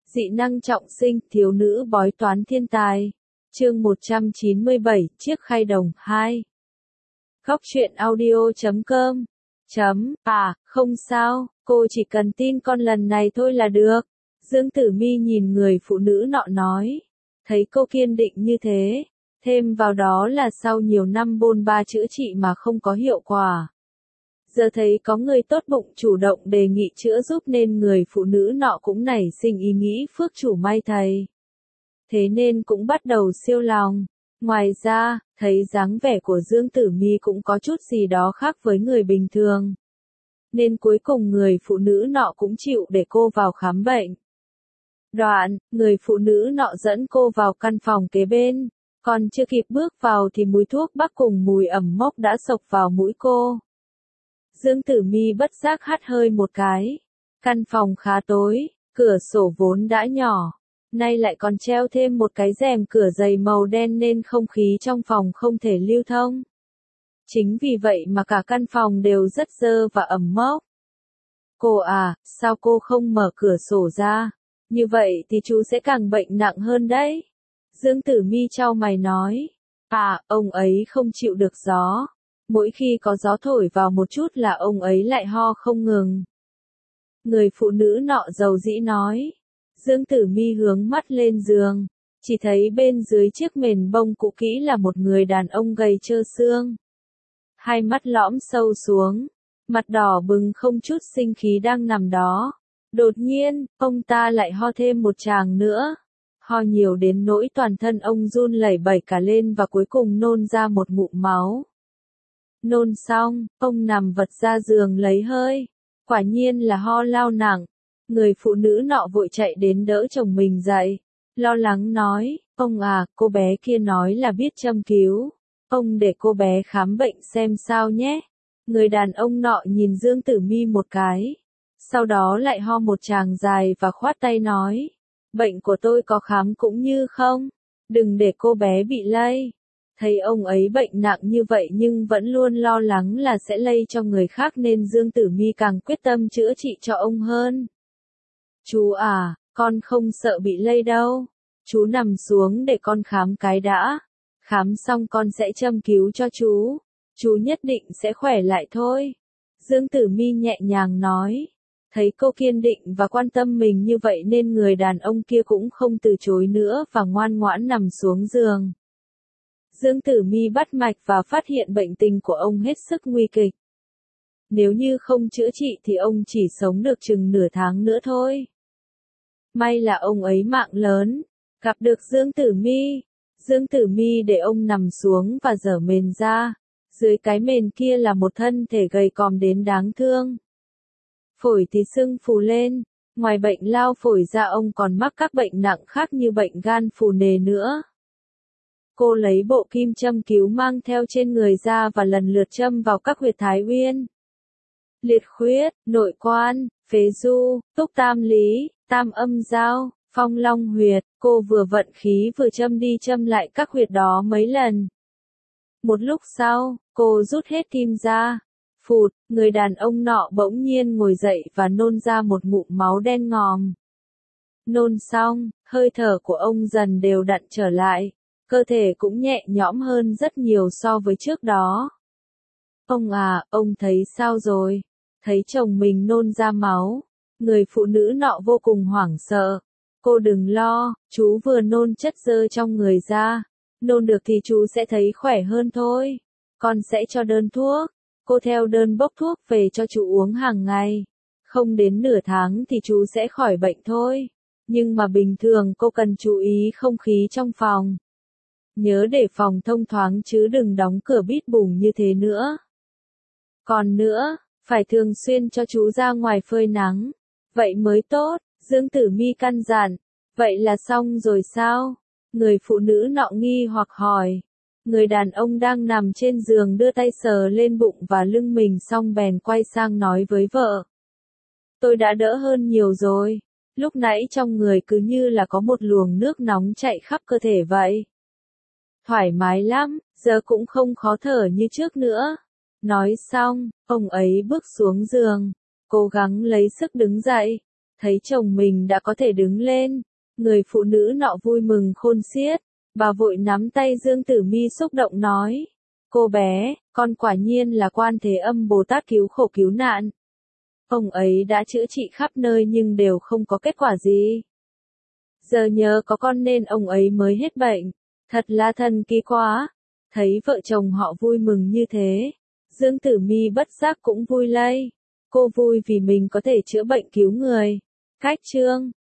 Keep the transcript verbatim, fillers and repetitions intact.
Dị năng trọng sinh, thiếu nữ bói toán thiên tài. Chương một trăm chín mươi bảy, chiếc khay đồng hai. Góc truyện audio chấm com. Chấm, à, không sao, cô chỉ cần tin con lần này thôi là được. Dương Tử Mi nhìn người phụ nữ nọ nói. Thấy cô kiên định như thế, thêm vào đó là sau nhiều năm bôn ba chữa trị mà không có hiệu quả. Giờ thấy có người tốt bụng chủ động đề nghị chữa giúp nên người phụ nữ nọ cũng nảy sinh ý nghĩ phước chủ may thầy. Thế nên cũng bắt đầu siêu lòng. Ngoài ra, thấy dáng vẻ của Dương Tử Mi cũng có chút gì đó khác với người bình thường. Nên cuối cùng người phụ nữ nọ cũng chịu để cô vào khám bệnh. Đoạn, người phụ nữ nọ dẫn cô vào căn phòng kế bên. Còn chưa kịp bước vào thì mùi thuốc bắc cùng mùi ẩm mốc đã xộc vào mũi cô. Dương Tử Mi bất giác hắt hơi một cái. Căn phòng khá tối, cửa sổ vốn đã nhỏ. Nay lại còn treo thêm một cái rèm cửa dày màu đen nên không khí trong phòng không thể lưu thông. Chính vì vậy mà cả căn phòng đều rất dơ và ẩm mốc. Cô à, sao cô không mở cửa sổ ra? Như vậy thì chú sẽ càng bệnh nặng hơn đấy. Dương Tử Mi chau mày nói. À, ông ấy không chịu được gió. Mỗi khi có gió thổi vào một chút là ông ấy lại ho không ngừng. Người phụ nữ nọ dầu dĩ nói. Dương Tử Mi hướng mắt lên giường, chỉ thấy bên dưới chiếc mền bông cũ kỹ là một người đàn ông gầy trơ xương. Hai mắt lõm sâu xuống, mặt đỏ bừng không chút sinh khí đang nằm đó. Đột nhiên, ông ta lại ho thêm một tràng nữa. Ho nhiều đến nỗi toàn thân ông run lẩy bẩy cả lên và cuối cùng nôn ra một ngụm máu. Nôn xong, ông nằm vật ra giường lấy hơi. Quả nhiên là ho lao nặng. Người phụ nữ nọ vội chạy đến đỡ chồng mình dậy. Lo lắng nói, ông à, cô bé kia nói là biết châm cứu. Ông để cô bé khám bệnh xem sao nhé. Người đàn ông nọ nhìn Dương Tử Mi một cái. Sau đó lại ho một tràng dài và khoát tay nói. Bệnh của tôi có khám cũng như không. Đừng để cô bé bị lây. Thấy ông ấy bệnh nặng như vậy nhưng vẫn luôn lo lắng là sẽ lây cho người khác nên Dương Tử Mi càng quyết tâm chữa trị cho ông hơn. Chú à, con không sợ bị lây đâu. Chú nằm xuống để con khám cái đã. Khám xong con sẽ châm cứu cho chú. Chú nhất định sẽ khỏe lại thôi. Dương Tử Mi nhẹ nhàng nói. Thấy cô kiên định và quan tâm mình như vậy nên người đàn ông kia cũng không từ chối nữa và ngoan ngoãn nằm xuống giường. Dương Tử Mi bắt mạch và phát hiện bệnh tình của ông hết sức nguy kịch. Nếu như không chữa trị thì ông chỉ sống được chừng nửa tháng nữa thôi. May là ông ấy mạng lớn, gặp được Dương Tử Mi. Dương Tử Mi để ông nằm xuống và giở mền ra. Dưới cái mền kia là một thân thể gầy còm đến đáng thương. Phổi thì sưng phù lên. Ngoài bệnh lao phổi ra ông còn mắc các bệnh nặng khác như bệnh gan phù nề nữa. Cô lấy bộ kim châm cứu mang theo trên người ra và lần lượt châm vào các huyệt thái uyên, liệt khuyết, nội quan, phế du, túc tam lý, tam âm giao, phong long huyệt. Cô vừa vận khí vừa châm đi châm lại các huyệt đó mấy lần. Một lúc sau, cô rút hết kim ra. Phụt, người đàn ông nọ bỗng nhiên ngồi dậy và nôn ra một ngụm máu đen ngòm. Nôn xong, hơi thở của ông dần đều đặn trở lại. Cơ thể cũng nhẹ nhõm hơn rất nhiều so với trước đó. Ông à, ông thấy sao rồi? Thấy chồng mình nôn ra máu. Người phụ nữ nọ vô cùng hoảng sợ. Cô đừng lo, chú vừa nôn chất dơ trong người ra. Nôn được thì chú sẽ thấy khỏe hơn thôi. Con sẽ cho đơn thuốc. Cô theo đơn bốc thuốc về cho chú uống hàng ngày. Không đến nửa tháng thì chú sẽ khỏi bệnh thôi. Nhưng mà bình thường cô cần chú ý không khí trong phòng. Nhớ để phòng thông thoáng chứ đừng đóng cửa bít bùng như thế nữa. Còn nữa, phải thường xuyên cho chú ra ngoài phơi nắng. Vậy mới tốt, Dương Tử Mi căn dặn. Vậy là xong rồi sao? Người phụ nữ nọ nghi hoặc hỏi. Người đàn ông đang nằm trên giường đưa tay sờ lên bụng và lưng mình xong bèn quay sang nói với vợ. Tôi đã đỡ hơn nhiều rồi. Lúc nãy trong người cứ như là có một luồng nước nóng chạy khắp cơ thể vậy. Thoải mái lắm, giờ cũng không khó thở như trước nữa. Nói xong, ông ấy bước xuống giường, cố gắng lấy sức đứng dậy. Thấy chồng mình đã có thể đứng lên, người phụ nữ nọ vui mừng khôn xiết, bà vội nắm tay Dương Tử Mi xúc động nói. Cô bé, con quả nhiên là Quan Thế Âm Bồ Tát cứu khổ cứu nạn. Ông ấy đã chữa trị khắp nơi nhưng đều không có kết quả gì. Giờ nhờ có con nên ông ấy mới hết bệnh. Thật là thần kỳ quá. Thấy vợ chồng họ vui mừng như thế, Dương Tử Mi bất giác cũng vui lây. Cô vui vì mình có thể chữa bệnh cứu người. Cách chương